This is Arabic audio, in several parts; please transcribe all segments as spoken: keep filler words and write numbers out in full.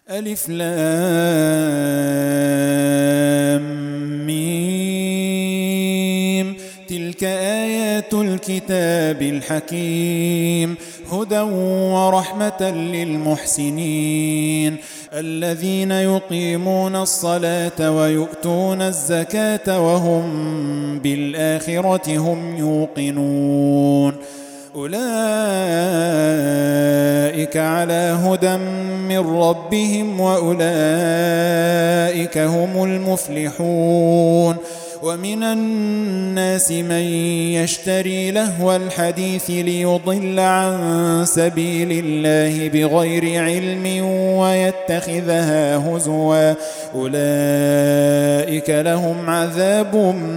ألف لام ميم. تلك آيات الكتاب الحكيم، هدى ورحمة للمحسنين الذين يقيمون الصلاة ويؤتون الزكاة وهم بالآخرة هم يوقنون. أولئك على هدى من ربهم وأولئك هم المفلحون. ومن الناس من يشتري لهو الحديث ليضل عن سبيل الله بغير علم ويتخذها هزوا، أولئك لهم عذاب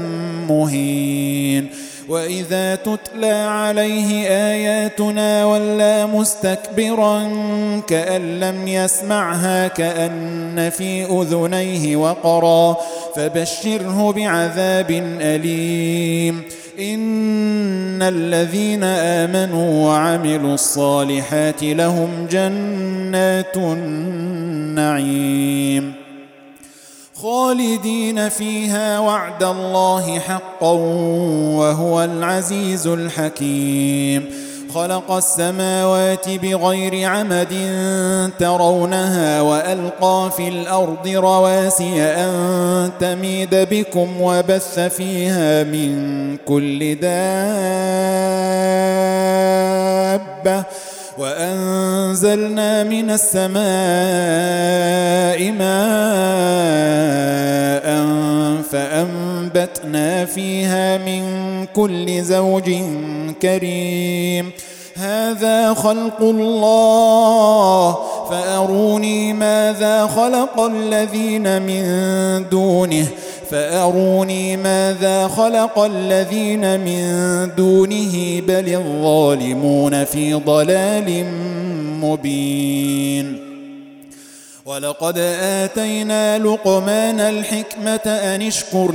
مهين. وإذا تتلى عليه آياتنا ولى مستكبرا كأن لم يسمعها كأن في أذنيه وقرا، فبشره بعذاب أليم. إن الذين آمنوا وعملوا الصالحات لهم جنات النعيم خالدين فيها وعد الله حقا وهو العزيز الحكيم. خلق السماوات بغير عمد ترونها وألقى في الأرض رواسي أن تميد بكم وبث فيها من كل دابة وأنزلنا من السماء ماء فأنبتنا فيها من كل زوج كريم. هذا خلق الله فأروني ماذا خلق الذين من دونه فأروني ماذا خلق الذين من دونه بل الظالمون في ضلال مبين. ولقد آتينا لقمان الحكمة أن اشكر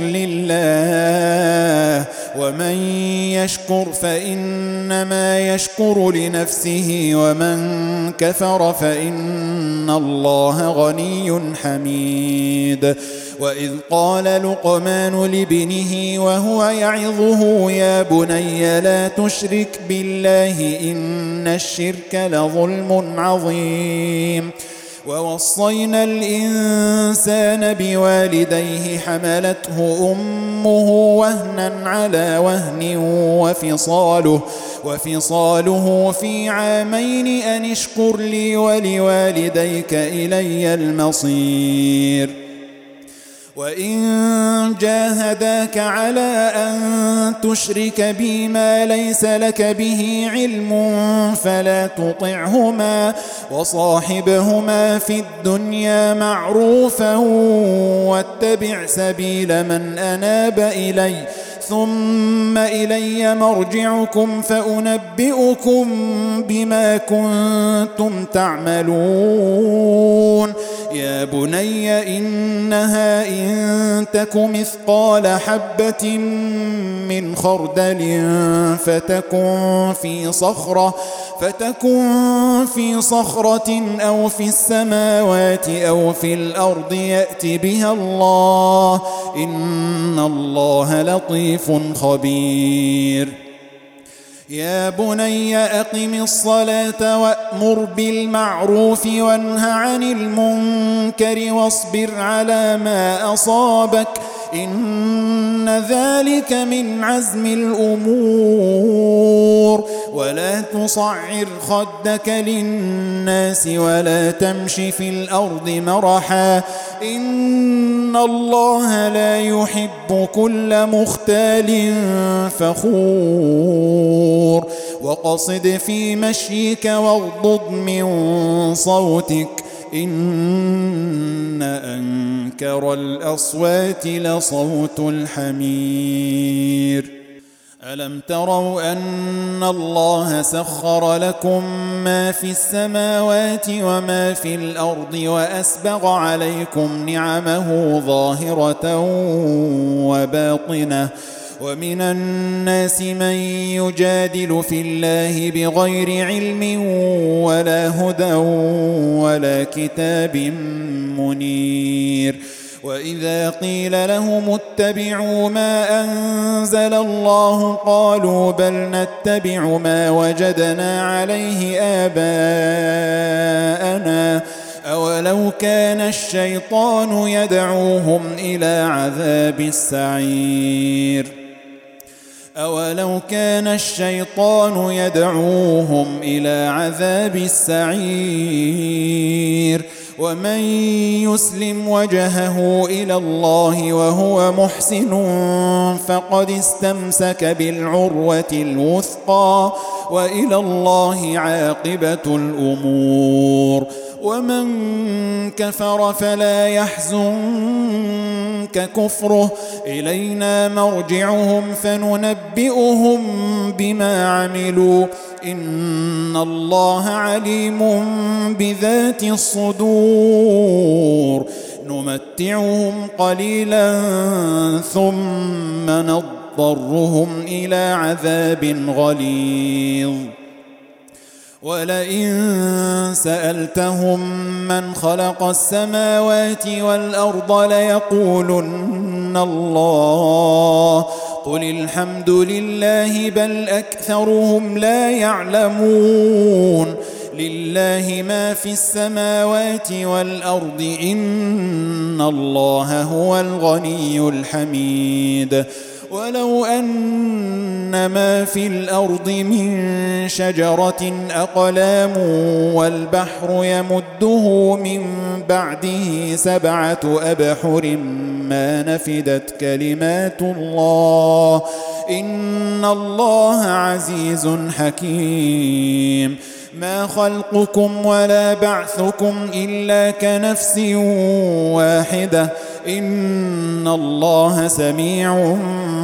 لله ومن يشكر فإنما يشكر لنفسه ومن كفر فإن الله غني حميد. وإذ قال لقمان لابنه وهو يعظه يا بني لا تشرك بالله إن الشرك لظلم عظيم. ووصينا الإنسان بوالديه حملته أمه وهنا على وهن وفصاله, وفصاله في عامين أن اشكر لي ولوالديك إلي المصير. وإن جاهداك على أن تشرك بي ما ليس لك به علم فلا تطعهما وصاحبهما في الدنيا معروفا واتبع سبيل من أناب إلي ثم إلي مرجعكم فأنبئكم بما كنتم تعملون. يا بني إنها إن تك مثقال حبة من خردل فتكن في صخرة فتكن في صخرة أو في السماوات أو في الأرض يأت بها الله إن الله لطيف خبير. يا بني أقم الصلاة وأمر بالمعروف وانه عن المنكر واصبر على ما أصابك إن ذلك من عزم الأمور. ولا تصعر خدك للناس ولا تمش في الأرض مرحا إن الله لا يحب كل مختال فخور. وقصد في مشيك واغضض من صوتك إن أنكر الأصوات لصوت الحمير. ألم تروا أن الله سخر لكم ما في السماوات وما في الأرض وأسبغ عليكم نعمه ظاهرة وباطنة ومن الناس من يجادل في الله بغير علم ولا هدى ولا كتاب منير. وإذا قيل لهم اتبعوا ما أنزل الله قالوا بل نتبع ما وجدنا عليه آباءنا أولو كان الشيطان يدعوهم إلى عذاب السعير أولو كان الشيطان يدعوهم إلى عذاب السعير ومن يسلم وجهه إلى الله وهو محسن فقد استمسك بالعروة الوثقى وإلى الله عاقبة الأمور. ومن كفر فلا يحزنك كفره إلينا مرجعهم فننبئهم بما عملوا إن الله عليم بذات الصدور. نمتعهم قليلا ثم نضطرهم إلى عذاب غليظ. ولئن سألتهم من خلق السماوات والأرض ليقولن الله قل الحمد لله بل أكثرهم لا يعلمون. لله ما في السماوات والأرض إن الله هو الغني الحميد. ولو أن ما في الأرض من شجرة أقلام والبحر يمده من بعده سبعة أبحر ما نفدت كلمات الله إن الله عزيز حكيم. ما خلقكم ولا بعثكم إلا كنفس واحدة إن الله سميع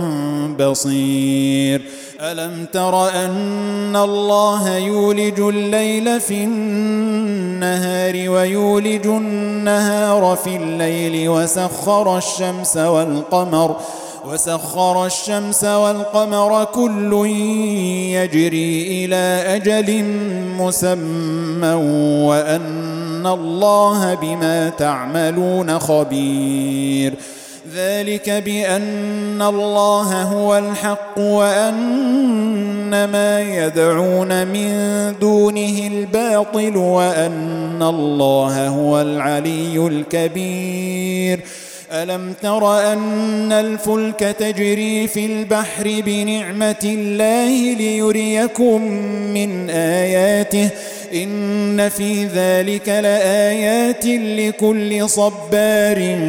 بصير. ألم تر أن الله يولج الليل في النهار ويولج النهار في الليل وسخر الشمس والقمر وسخر الشمس والقمر كل يجري إلى أجل مسمى وأن الله بما تعملون خبير. ذلك بأن الله هو الحق وأن ما يدعون من دونه الباطل وأن الله هو العلي الكبير. ألم تر أن الفلك تجري في البحر بنعمة الله ليريكم من آياته إن في ذلك لآيات لكل صبار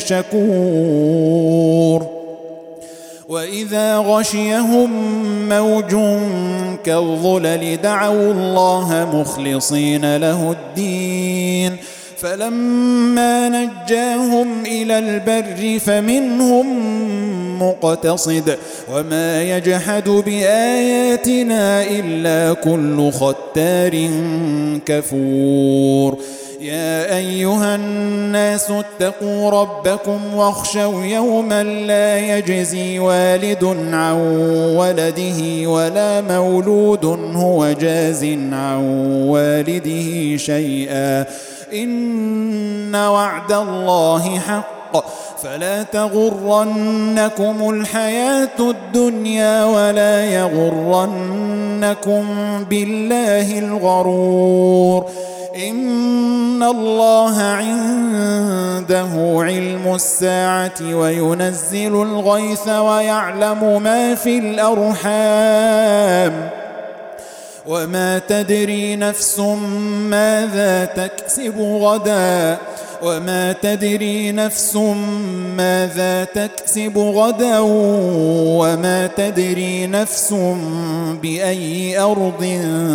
شكور. وإذا غشيهم موج كالظلل دعوا الله مخلصين له الدين فلما نجاهم إلى البر فمنهم مقتصد وما يجحد بآياتنا إلا كل ختار كفور. يا أيها الناس اتقوا ربكم واخشوا يوما لا يجزي والد عن ولده ولا مولود هو جاز عن والده شيئا إن وعد الله حق فلا تغرنكم الحياة الدنيا ولا يغرنكم بالله الغرور. إن الله عنده علم الساعة وينزل الغيث ويعلم ما في الأرحام وما تدري نفس ماذا تكسب غدا وما تدري نفس ماذا تكسب غدا وما تدري نفس بأي أرض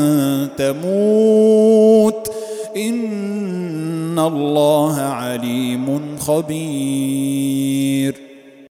تموت إن الله عليم خبير.